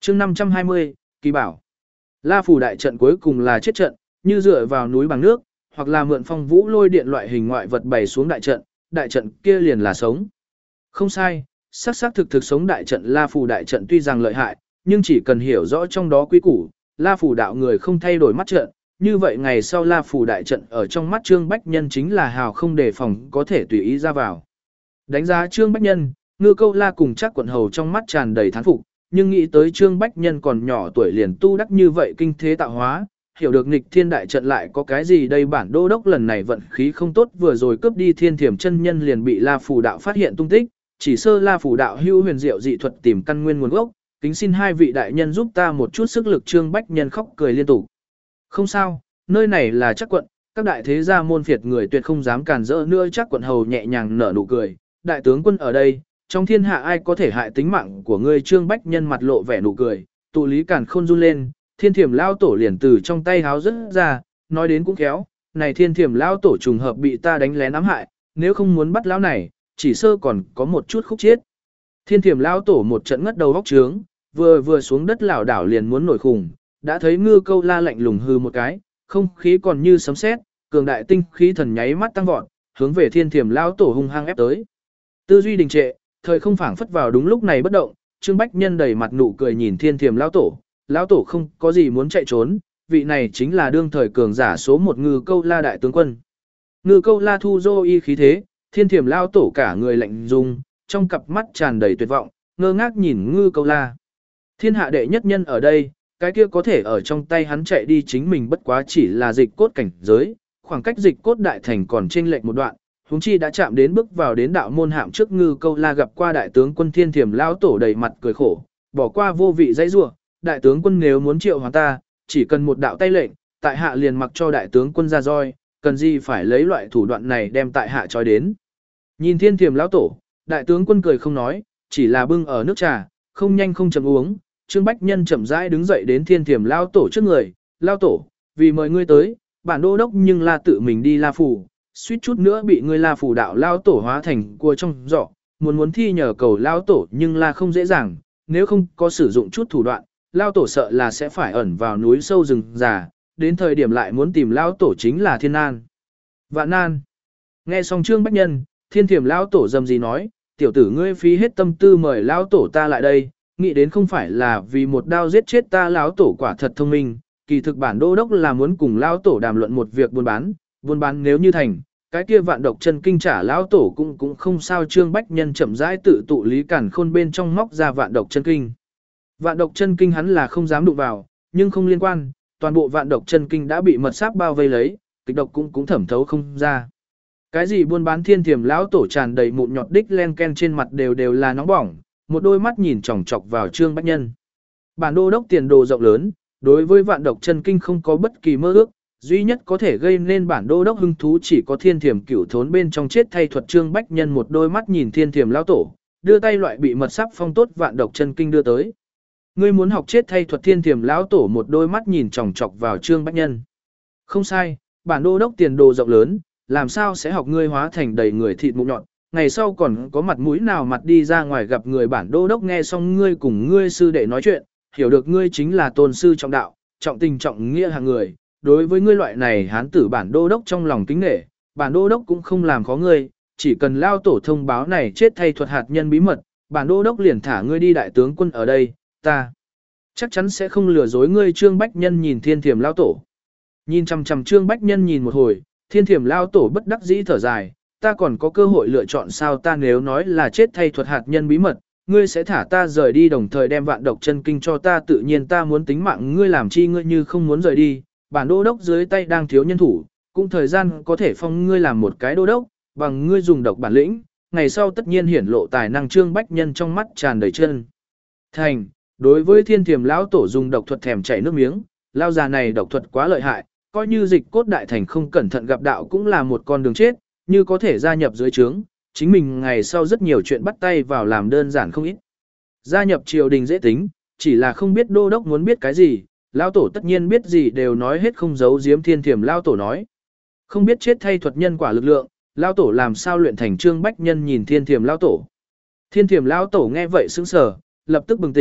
chương 520, kỳ bảo. La Phủ đại trận cuối cùng là chết trận, như dựa vào núi bằng nước, hoặc là mượn phong vũ lôi điện loại hình ngoại vật bày xuống đại trận kia liền là sống. Không sai, xác thực sống đại trận La Phủ đại trận tuy rằng lợi hại, nhưng chỉ cần hiểu rõ trong đó quy củ, La Phủ đạo người không thay đổi mắt trận, như vậy ngày sau La Phủ đại trận ở trong mắt Trương Bách Nhân chính là hào không đề phòng có thể tùy ý ra vào. Đánh giá Trương Bách Nhân, Ngư Câu La cùng Trác Quận Hầu trong mắt tràn đầy thán phục, nhưng nghĩ tới Trương Bách Nhân còn nhỏ tuổi liền tu đắc như vậy kinh thế tạo hóa, hiểu được nghịch thiên đại trận lại có cái gì đây, bản đô đốc lần này vận khí không tốt, vừa rồi cướp đi Thiên Thiểm chân nhân liền bị La Phủ đạo phát hiện tung tích, chỉ sơ La Phủ đạo hưu huyền diệu dị thuật tìm căn nguyên nguồn gốc, kính xin hai vị đại nhân giúp ta một chút sức lực. Trương Bách Nhân khóc cười liên tục. Không sao, nơi này là Trác quận, các đại thế gia môn phiệt người tuyệt không dám cản rỡ nữa. Trác Quận Hầu nhẹ nhàng nở nụ cười, đại tướng quân ở đây, trong thiên hạ ai có thể hại tính mạng của ngươi. Trương Bách Nhân mặt lộ vẻ nụ cười, tụ lý cản khôn run lên, Thiên Thiểm lao tổ liền từ trong tay háo rớt ra, nói đến cũng khéo, này Thiên Thiểm lao tổ trùng hợp bị ta đánh lén ám hại, nếu không muốn bắt lão này, chỉ sơ còn có một chút khúc chết. Thiên Thiểm lao tổ một trận ngất đầu vóc trướng, vừa xuống đất lảo đảo liền muốn nổi khủng, đã thấy Ngư Câu La lạnh lùng hư một cái, không khí còn như sấm sét, cường đại tinh khí thần nháy mắt tăng vọt, hướng về Thiên Thiểm lao tổ hung hăng ép tới. Tư duy đình trệ, thời không phảng phất vào đúng lúc này bất động, Trương Bách Nhân đầy mặt nụ cười nhìn Thiên Thiểm lao tổ không có gì muốn chạy trốn, vị này chính là đương thời cường giả số 1 Ngư Câu La đại tướng quân. Ngư Câu La thu dô y khí thế, Thiên Thiểm lao tổ cả người lạnh rung, trong cặp mắt tràn đầy tuyệt vọng, ngơ ngác nhìn Ngư Câu La. Thiên hạ đệ nhất nhân ở đây, cái kia có thể ở trong tay hắn chạy đi chính mình bất quá chỉ là dịch cốt cảnh giới, khoảng cách dịch cốt đại thành còn chênh lệch một đoạn, huống chi đã chạm đến bước vào đến đạo môn hạm trước. Ngư Câu La gặp qua đại tướng quân Thiên Thiểm lao tổ đầy mặt cười khổ, bỏ qua vô vị dãy rủa, đại tướng quân nếu muốn triệu hoàn ta, chỉ cần một đạo tay lệnh, tại hạ liền mặc cho đại tướng quân ra roi, cần gì phải lấy loại thủ đoạn này đem tại hạ trói đến. Nhìn Thiên Thiểm lão tổ, đại tướng quân cười không nói, chỉ là bưng ở nước trà, không nhanh không chậm uống. Trương Bách Nhân chậm rãi đứng dậy đến Thiên Thiểm lão tổ trước người, lão tổ, vì mời ngươi tới, bản đô đốc nhưng là tự mình đi La Phủ, suýt chút nữa bị ngươi La Phủ đạo lão tổ hóa thành cua trong giỏ, muốn thi nhờ cầu lão tổ nhưng là không dễ dàng, nếu không có sử dụng chút thủ đoạn, lão tổ sợ là sẽ phải ẩn vào núi sâu rừng già, đến thời điểm lại muốn tìm lão tổ chính là thiên nan. Vạn nan. Nghe xong Trương Bách Nhân, Thiên Thiểm lão tổ dầm gì nói, tiểu tử ngươi phí hết tâm tư mời lão tổ ta lại đây, nghĩ đến không phải là vì một đao giết chết ta. Lão tổ quả thật thông minh, kỳ thực bản đô đốc là muốn cùng lão tổ đàm luận một việc buôn bán nếu như thành, cái kia vạn độc chân kinh trả lão tổ cũng không sao. Trương Bách Nhân chậm rãi tự tụ lý cản khôn bên trong móc ra vạn độc chân kinh. Vạn độc chân kinh hắn là không dám đụng vào, nhưng không liên quan, toàn bộ vạn độc chân kinh đã bị mật sáp bao vây lấy, kịch độc cũng thẩm thấu không ra. Cái gì buôn bán? Thiên Thiểm lão tổ tràn đầy mụn nhọt đích len ken trên mặt đều là nóng bỏng, một đôi mắt nhìn chòng chọc vào Trương Bách Nhân. Bản đô đốc tiền đồ rộng lớn, đối với vạn độc chân kinh không có bất kỳ mơ ước, duy nhất có thể gây nên bản đô đốc hứng thú chỉ có Thiên Thiểm cửu thốn bên trong chết thay thuật. Trương Bách Nhân một đôi mắt nhìn Thiên Thiểm lão tổ, đưa tay loại bị mật sáp phong tốt vạn độc chân kinh đưa tới. Ngươi muốn học chết thay thuật? Thiên Thiểm lão tổ một đôi mắt nhìn chòng chọc vào Trương Bách Nhân. Không sai, bản đô đốc tiền đồ rộng lớn, làm sao sẽ học ngươi hóa thành đầy người thịt mụn nhọn, ngày sau còn có mặt mũi nào mặt đi ra ngoài gặp người. Bản đô đốc nghe xong ngươi cùng ngươi sư đệ nói chuyện, hiểu được ngươi chính là tôn sư trọng đạo, trọng tình trọng nghĩa hàng người, đối với ngươi loại này hán tử bản đô đốc trong lòng kính nể, bản đô đốc cũng không làm khó ngươi, chỉ cần lao tổ thông báo này chết thay thuật hạt nhân bí mật, bản đô đốc liền thả ngươi đi. Đại tướng quân ở đây, ta chắc chắn sẽ không lừa dối ngươi. Trương Bách Nhân nhìn Thiên Thiểm lao tổ, nhìn chằm chằm Trương Bách Nhân nhìn một hồi, Thiên Thiểm lao tổ bất đắc dĩ thở dài, ta còn có cơ hội lựa chọn sao? Ta nếu nói là chết thay thuật hạt nhân bí mật, ngươi sẽ thả ta rời đi đồng thời đem vạn độc chân kinh cho ta, tự nhiên ta muốn tính mạng ngươi làm chi ngươi như không muốn rời đi. Bản đô đốc dưới tay đang thiếu nhân thủ, cũng thời gian có thể phong ngươi làm một cái đô đốc, bằng ngươi dùng độc bản lĩnh, ngày sau tất nhiên hiển lộ tài năng. Trương Bách Nhân trong mắt tràn đầy chân thành, đối với Thiên Thiểm lão tổ dùng độc thuật thèm chảy nước miếng, lao già này độc thuật quá lợi hại, coi như dịch cốt đại thành không cẩn thận gặp đạo cũng là một con đường chết, như có thể gia nhập dưới trướng, chính mình ngày sau rất nhiều chuyện bắt tay vào làm đơn giản không ít. Gia nhập triều đình dễ tính, chỉ là không biết đô đốc muốn biết cái gì, lão tổ tất nhiên biết gì đều nói hết không giấu giếm. Thiên Thiểm lão tổ nói, không biết chết thay thuật nhân quả lực lượng, lão tổ làm sao luyện thành? Trương Bách Nhân nhìn Thiên Thiểm lão tổ. Thiên Thiểm lão tổ nghe vậy sững sờ, lập tức bừng tỉnh,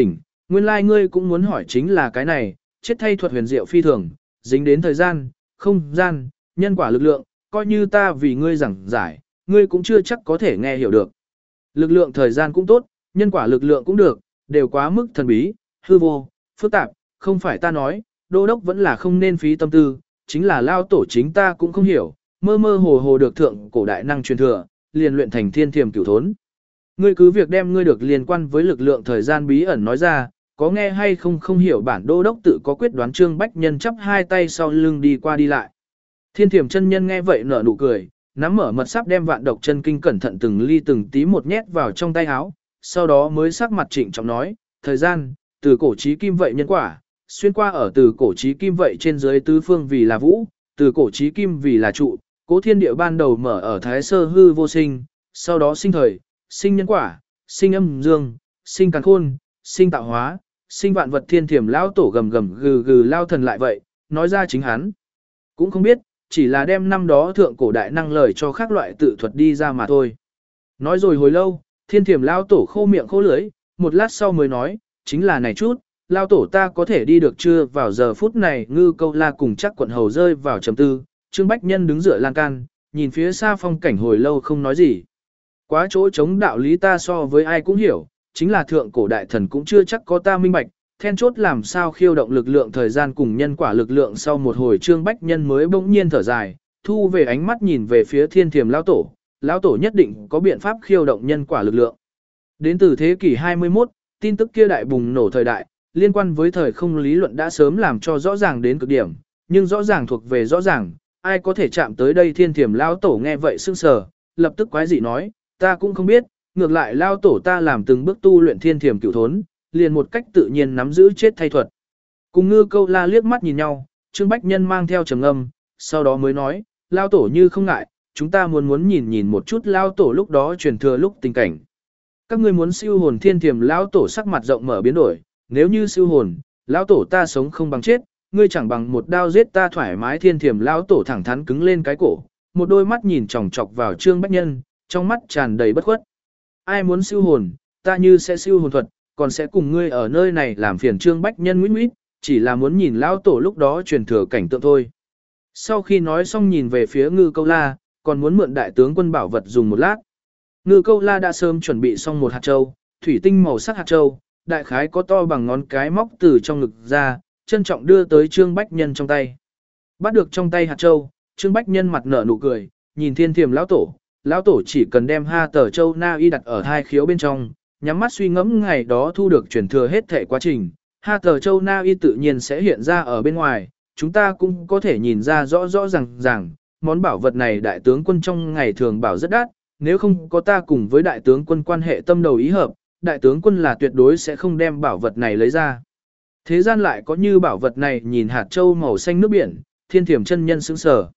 Nguyên lai like ngươi cũng muốn hỏi chính là cái này, chết thay thuật huyền diệu phi thường, dính đến thời gian, không gian, nhân quả lực lượng, coi như ta vì ngươi giảng giải, ngươi cũng chưa chắc có thể nghe hiểu được. Lực lượng thời gian cũng tốt, nhân quả lực lượng cũng được, đều quá mức thần bí, hư vô, phức tạp, không phải ta nói, đô đốc vẫn là không nên phí tâm tư, chính là lao tổ chính ta cũng không hiểu, mơ mơ hồ hồ được thượng cổ đại năng truyền thừa, liền luyện thành thiên thiềm cửu thốn. Ngươi cứ việc đem ngươi được liên quan với lực lượng thời gian bí ẩn nói ra, có nghe hay không không hiểu bản đô đốc tự có quyết đoán. Trương Bách Nhân chắp hai tay sau lưng đi qua đi lại. Thiên thiềm chân nhân nghe vậy nở nụ cười, nắm mở mật sáp đem vạn độc chân kinh cẩn thận từng ly từng tí một nhét vào trong tay áo, sau đó mới sắc mặt trịnh trọng nói, thời gian, từ cổ chí kim vậy nhân quả, xuyên qua ở từ cổ chí kim vậy trên dưới tứ phương vì là vũ, từ cổ chí kim vì là trụ, cố thiên địa ban đầu mở ở thái sơ hư vô sinh, sau đó sinh thời, sinh nhân quả, sinh âm dương, sinh càn khôn, sinh tạo hóa, sinh vạn vật. Thiên thiềm lao tổ gầm gầm gừ gừ lao thần lại vậy, nói ra chính hắn cũng không biết, chỉ là đem năm đó thượng cổ đại năng lời cho khác loại tự thuật đi ra mà thôi. Nói rồi hồi lâu, thiên thiềm lao tổ khô miệng khô lưỡi, một lát sau mới nói, chính là này chút, lao tổ ta có thể đi được chưa? Vào giờ phút này Ngư Câu La cùng chắc quận hầu rơi vào trầm tư, Trương Bách Nhân đứng dựa lan can, nhìn phía xa phong cảnh hồi lâu không nói gì. Quá chỗ chống đạo lý ta so với ai cũng hiểu, chính là thượng cổ đại thần cũng chưa chắc có ta minh bạch, then chốt làm sao khiêu động lực lượng thời gian cùng nhân quả lực lượng. Sau một hồi Trương Bách Nhân mới bỗng nhiên thở dài, thu về ánh mắt nhìn về phía thiên thiềm lão tổ nhất định có biện pháp khiêu động nhân quả lực lượng. Đến từ thế kỷ 21, tin tức kia đại bùng nổ thời đại, liên quan với thời không lý luận đã sớm làm cho rõ ràng đến cực điểm, nhưng rõ ràng thuộc về rõ ràng, ai có thể chạm tới đây? Thiên thiềm lão tổ nghe vậy sững sờ, lập tức quái dị nói, ta cũng không biết, ngược lại lao tổ ta làm từng bước tu luyện thiên thiềm cửu thốn, liền một cách tự nhiên nắm giữ chết thay thuật. Cùng Ngư Câu La liếc mắt nhìn nhau, Trương Bách Nhân mang theo trầm ngâm, sau đó mới nói, lao tổ như không ngại, chúng ta muốn nhìn một chút lao tổ lúc đó truyền thừa lúc tình cảnh. Các ngươi muốn siêu hồn? Thiên thiềm lão tổ sắc mặt rộng mở biến đổi, nếu như siêu hồn, lão tổ ta sống không bằng chết, ngươi chẳng bằng một đao giết ta thoải mái. Thiên thiềm lão tổ thẳng thắn cứng lên cái cổ, một đôi mắt nhìn chòng chọc vào Trương Bách Nhân, trong mắt tràn đầy bất khuất. Ai muốn siêu hồn, ta như sẽ siêu hồn thuật, còn sẽ cùng ngươi ở nơi này làm phiền. Trương Bách Nhân nguyễn nguyễn, chỉ là muốn nhìn lão tổ lúc đó truyền thừa cảnh tượng thôi. Sau khi nói xong nhìn về phía Ngư Câu La, còn muốn mượn đại tướng quân bảo vật dùng một lát. Ngư Câu La đã sớm chuẩn bị xong một hạt châu, thủy tinh màu sắc hạt châu, đại khái có to bằng ngón cái, móc từ trong ngực ra, trân trọng đưa tới Trương Bách Nhân trong tay. Bắt được trong tay hạt châu, Trương Bách Nhân mặt nở nụ cười, nhìn thiên thiềm lão tổ chỉ cần đem ha tờ châu na y đặt ở hai khiếu bên trong, nhắm mắt suy ngẫm ngày đó thu được truyền thừa hết thể quá trình, ha tờ châu na y tự nhiên sẽ hiện ra ở bên ngoài, chúng ta cũng có thể nhìn ra rõ ràng, món bảo vật này đại tướng quân trong ngày thường bảo rất đắt, nếu không có ta cùng với đại tướng quân quan hệ tâm đầu ý hợp, đại tướng quân là tuyệt đối sẽ không đem bảo vật này lấy ra. Thế gian lại có như bảo vật này? Nhìn hạt châu màu xanh nước biển, thiên thiềm chân nhân sững sờ.